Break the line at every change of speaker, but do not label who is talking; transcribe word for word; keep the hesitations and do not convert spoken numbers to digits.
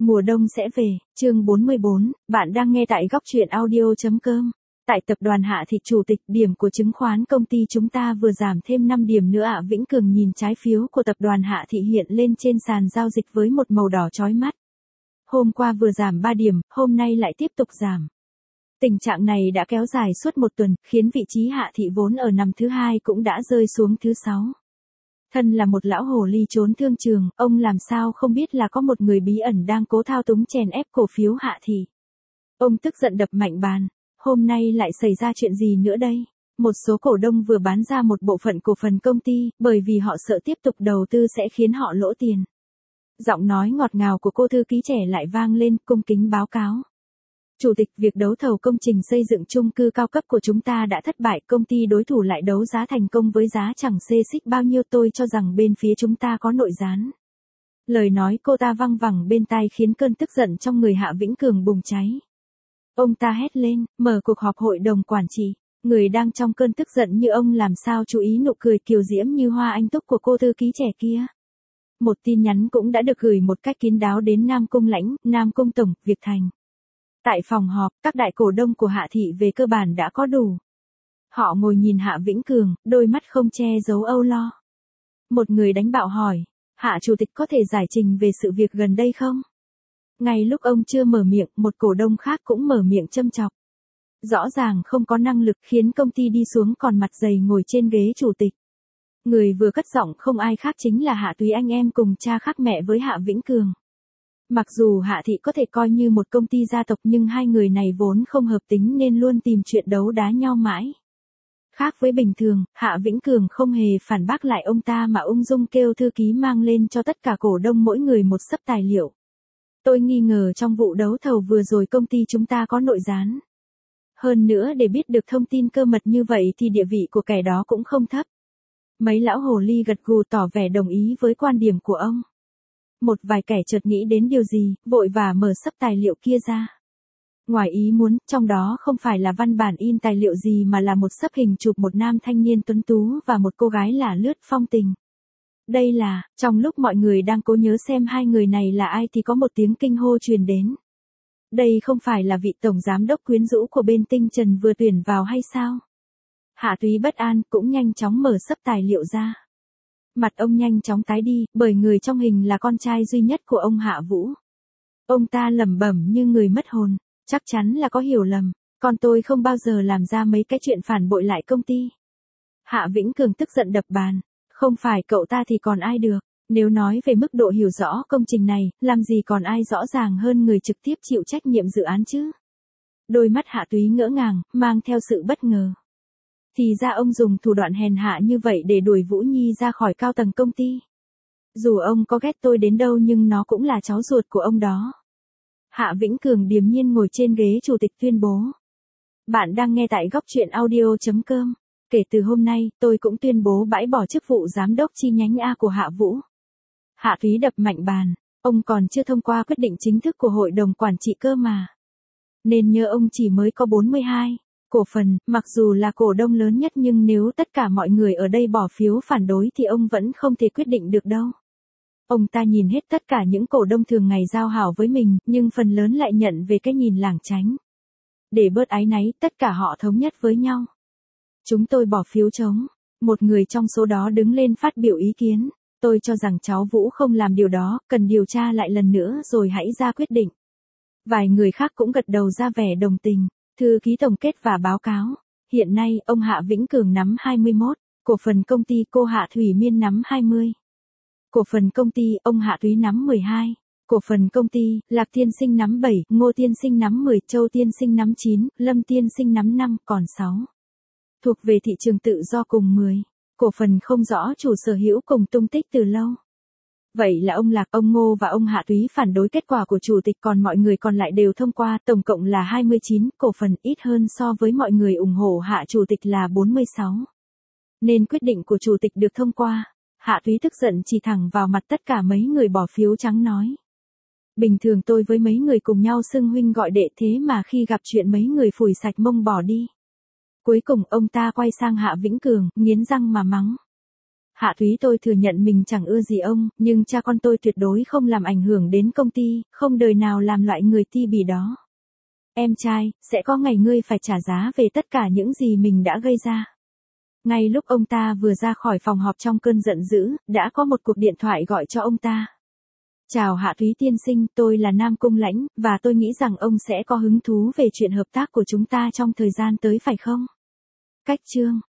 Mùa đông sẽ về, chương bốn mươi bốn, bạn đang nghe tại góc truyện audio.com. Tại tập đoàn Hạ Thị chủ tịch, điểm của chứng khoán công ty chúng ta vừa giảm thêm năm điểm nữa ạ. Vĩnh Cường nhìn trái phiếu của tập đoàn Hạ Thị hiện lên trên sàn giao dịch với một màu đỏ chói mắt. Hôm qua vừa giảm ba điểm, hôm nay lại tiếp tục giảm. Tình trạng này đã kéo dài suốt một tuần, khiến vị trí Hạ Thị vốn ở nằm thứ hai cũng đã rơi xuống thứ sáu. Thân là một lão hồ ly trốn thương trường, ông làm sao không biết là có một người bí ẩn đang cố thao túng chèn ép cổ phiếu Hạ Thị. Ông tức giận đập mạnh bàn. Hôm nay lại xảy ra chuyện gì nữa đây? Một số cổ đông vừa bán ra một bộ phận cổ phần công ty, bởi vì họ sợ tiếp tục đầu tư sẽ khiến họ lỗ tiền. Giọng nói ngọt ngào của cô thư ký trẻ lại vang lên, cung kính báo cáo. Chủ tịch, việc đấu thầu công trình xây dựng chung cư cao cấp của chúng ta đã thất bại, công ty đối thủ lại đấu giá thành công với giá chẳng xê xích bao nhiêu, tôi cho rằng bên phía chúng ta có nội gián. Lời nói cô ta văng vẳng bên tai khiến cơn tức giận trong người Hạ Vĩnh Cường bùng cháy. Ông ta hét lên, mở cuộc họp hội đồng quản trị. Người đang trong cơn tức giận như ông làm sao chú ý nụ cười kiều diễm như hoa anh túc của cô thư ký trẻ kia. Một tin nhắn cũng đã được gửi một cách kín đáo đến Nam Cung Lãnh, Nam Cung Tổng, Việt Thành. Tại phòng họp, các đại cổ đông của Hạ Thị về cơ bản đã có đủ. Họ ngồi nhìn Hạ Vĩnh Cường, đôi mắt không che giấu âu lo. Một người đánh bạo hỏi, Hạ Chủ tịch có thể giải trình về sự việc gần đây không? Ngay lúc ông chưa mở miệng, một cổ đông khác cũng mở miệng châm chọc. Rõ ràng không có năng lực khiến công ty đi xuống còn mặt dày ngồi trên ghế chủ tịch. Người vừa cất giọng không ai khác chính là Hạ Túy, anh em cùng cha khác mẹ với Hạ Vĩnh Cường. Mặc dù Hạ Thị có thể coi như một công ty gia tộc nhưng hai người này vốn không hợp tính nên luôn tìm chuyện đấu đá nhau mãi. Khác với bình thường, Hạ Vĩnh Cường không hề phản bác lại ông ta mà ung dung kêu thư ký mang lên cho tất cả cổ đông mỗi người một xấp tài liệu. Tôi nghi ngờ trong vụ đấu thầu vừa rồi công ty chúng ta có nội gián. Hơn nữa để biết được thông tin cơ mật như vậy thì địa vị của kẻ đó cũng không thấp. Mấy lão hồ ly gật gù tỏ vẻ đồng ý với quan điểm của ông. Một vài kẻ chợt nghĩ đến điều gì, vội vã mở xấp tài liệu kia ra. Ngoài ý muốn, trong đó không phải là văn bản in tài liệu gì mà là một xấp hình chụp một nam thanh niên tuấn tú và một cô gái lả lướt phong tình. Đây là, trong lúc mọi người đang cố nhớ xem hai người này là ai thì có một tiếng kinh hô truyền đến. Đây không phải là vị tổng giám đốc quyến rũ của bên Tinh Trần vừa tuyển vào hay sao? Hạ Túy bất an cũng nhanh chóng mở xấp tài liệu ra. Mặt ông nhanh chóng tái đi, bởi người trong hình là con trai duy nhất của ông Hạ Vũ. Ông ta lẩm bẩm như người mất hồn, chắc chắn là có hiểu lầm, con tôi không bao giờ làm ra mấy cái chuyện phản bội lại công ty. Hạ Vĩnh Cường tức giận đập bàn, không phải cậu ta thì còn ai được, nếu nói về mức độ hiểu rõ công trình này, làm gì còn ai rõ ràng hơn người trực tiếp chịu trách nhiệm dự án chứ. Đôi mắt Hạ Túy ngỡ ngàng, mang theo sự bất ngờ. Thì ra ông dùng thủ đoạn hèn hạ như vậy để đuổi Vũ Nhi ra khỏi cao tầng công ty. Dù ông có ghét tôi đến đâu nhưng nó cũng là cháu ruột của ông đó. Hạ Vĩnh Cường điềm nhiên ngồi trên ghế chủ tịch tuyên bố. Bạn đang nghe tại góc truyện audio.com. Kể từ hôm nay, tôi cũng tuyên bố bãi bỏ chức vụ giám đốc chi nhánh A của Hạ Vũ. Hạ Túy đập mạnh bàn, ông còn chưa thông qua quyết định chính thức của hội đồng quản trị cơ mà. Nên nhớ ông chỉ mới có bốn mươi hai cổ phần, mặc dù là cổ đông lớn nhất nhưng nếu tất cả mọi người ở đây bỏ phiếu phản đối thì ông vẫn không thể quyết định được đâu. Ông ta nhìn hết tất cả những cổ đông thường ngày giao hảo với mình, nhưng phần lớn lại nhận về cái nhìn lảng tránh. Để bớt áy náy, tất cả họ thống nhất với nhau. Chúng tôi bỏ phiếu trống. Một người trong số đó đứng lên phát biểu ý kiến. Tôi cho rằng cháu Vũ không làm điều đó, cần điều tra lại lần nữa rồi hãy ra quyết định. Vài người khác cũng gật đầu ra vẻ đồng tình. Thư ký tổng kết và báo cáo. Hiện nay, ông Hạ Vĩnh Cường nắm hai mươi mốt, cổ phần công ty cô Hạ Thủy Miên nắm hai mươi. Cổ phần công ty, ông Hạ Túy nắm mười hai. Cổ phần công ty, Lạc Tiên Sinh nắm bảy, Ngô Tiên Sinh nắm mười, Châu Tiên Sinh nắm chín, Lâm Tiên Sinh nắm năm, còn sáu. Thuộc về thị trường tự do cùng mười. Cổ phần không rõ chủ sở hữu cùng tung tích từ lâu. Vậy là ông Lạc, ông Ngô và ông Hạ Túy phản đối kết quả của chủ tịch còn mọi người còn lại đều thông qua, tổng cộng là hai mươi chín cổ phần, ít hơn so với mọi người ủng hộ Hạ chủ tịch là bốn mươi sáu. Nên quyết định của chủ tịch được thông qua. Hạ Túy tức giận chỉ thẳng vào mặt tất cả mấy người bỏ phiếu trắng nói. Bình thường tôi với mấy người cùng nhau xưng huynh gọi đệ, thế mà khi gặp chuyện mấy người phủi sạch mông bỏ đi. Cuối cùng ông ta quay sang Hạ Vĩnh Cường, nghiến răng mà mắng. Hạ Thúy, tôi thừa nhận mình chẳng ưa gì ông, nhưng cha con tôi tuyệt đối không làm ảnh hưởng đến công ty, không đời nào làm loại người ti bỉ đó. Em trai, sẽ có ngày ngươi phải trả giá về tất cả những gì mình đã gây ra. Ngay lúc ông ta vừa ra khỏi phòng họp trong cơn giận dữ, đã có một cuộc điện thoại gọi cho ông ta. Chào Hạ Thúy tiên sinh, tôi là Nam Cung Lãnh, và tôi nghĩ rằng ông sẽ có hứng thú về chuyện hợp tác của chúng ta trong thời gian tới phải không? Cách chương